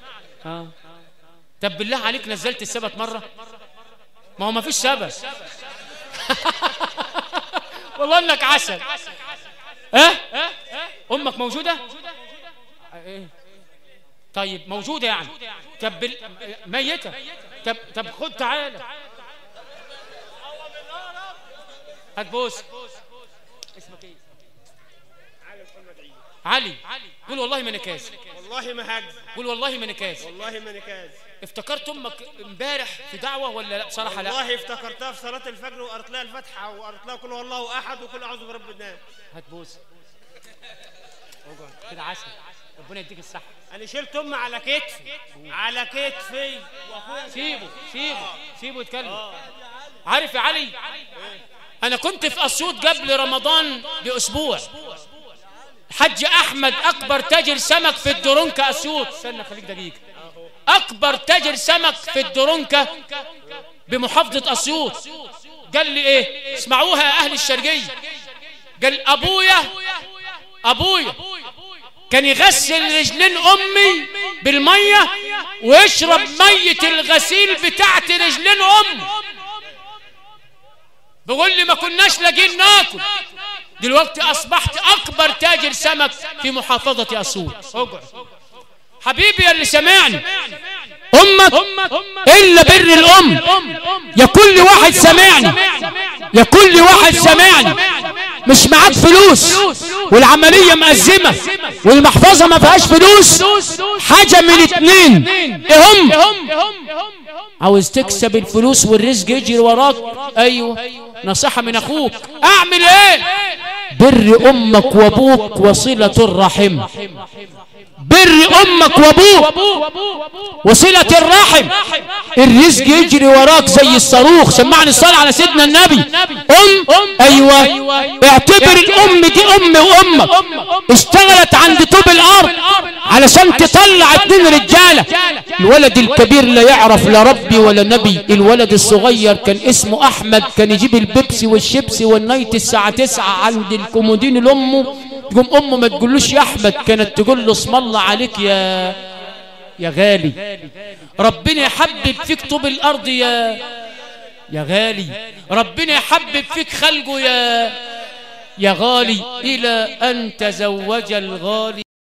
طب بالله عليك نزلت السبت مرة؟ ما هو ما فيش سبت. والله انك عسل. امك موجودة؟ طيب موجودة يعني. طب ميتة. طب خد تعالى هتبوس. اسمك ايه؟ علي. قول والله ما نكاز. والله ما هكذب. قول والله ما نكاز. والله ما نكاز. افتكرت امك امبارح في دعوه ولا لا؟ بصراحه لا. والله افتكرتها في صلاه الفجر وقرت لها الفاتحه وقرت لها قل هو الله احد وقل اعوذ برب الناس. هتبوس. اقعد كده عسل، ربنا يديك الصحه. انا شلت امي على كتفي واخويا. سيبه يتكلم. عارف يا علي، انا كنت في اسيوط قبل رمضان باسبوع. حج احمد اكبر تاجر سمك في الدرونكه اسيوط. استنى خليك دقيقه. اكبر تاجر سمك في الدرونكه بمحافظه اسيوط قال لي ايه؟ اسمعوها يا اهل الشرقيه. قال ابويا كان يغسل رجلين امي بالميه ويشرب ميه الغسيل بتاعت رجلين امي. بيقول لي ما كناش لاقيين ناكل. دلوقتي اصبحت اكبر تاجر سمك في محافظة اسيوط. اقعد حبيبي يا اللي سمعني. امك الا بر الام. يا كل واحد سمعني، مش معاك فلوس والعملية مأزمة والمحفظة ما فيهاش فلوس، حاجة من اتنين، ايه هم؟ عاوز تكسب الفلوس والرزق يجري وراك، ايوه نصيحة من اخوك، اعمل ايه؟ بر امك وابوك وصلة الرحم. بر امك وابوك وصلة الرحم، الرزق يجري وراك زي الصاروخ. سمعني الصلاة على سيدنا النبي. ايوه اعتبر الام دي وامك اشتغلت عند طوب الارض علشان تطلع 2 رجالة. الولد الكبير لا يعرف لا ربي ولا نبي، الولد الصغير كان اسمه احمد، كان يجيب البيبسي والشيبسي والنايت الساعة 9 عند الكومودين لامه، تقوم امه ما تقولوش يا احمد، كانت تقول له اسم الله عليك يا غالي، ربنا يحبب فيك طوب الارض يا غالي، ربنا يحبب فيك خلقه يا غالي، الى ان تزوج الغالي.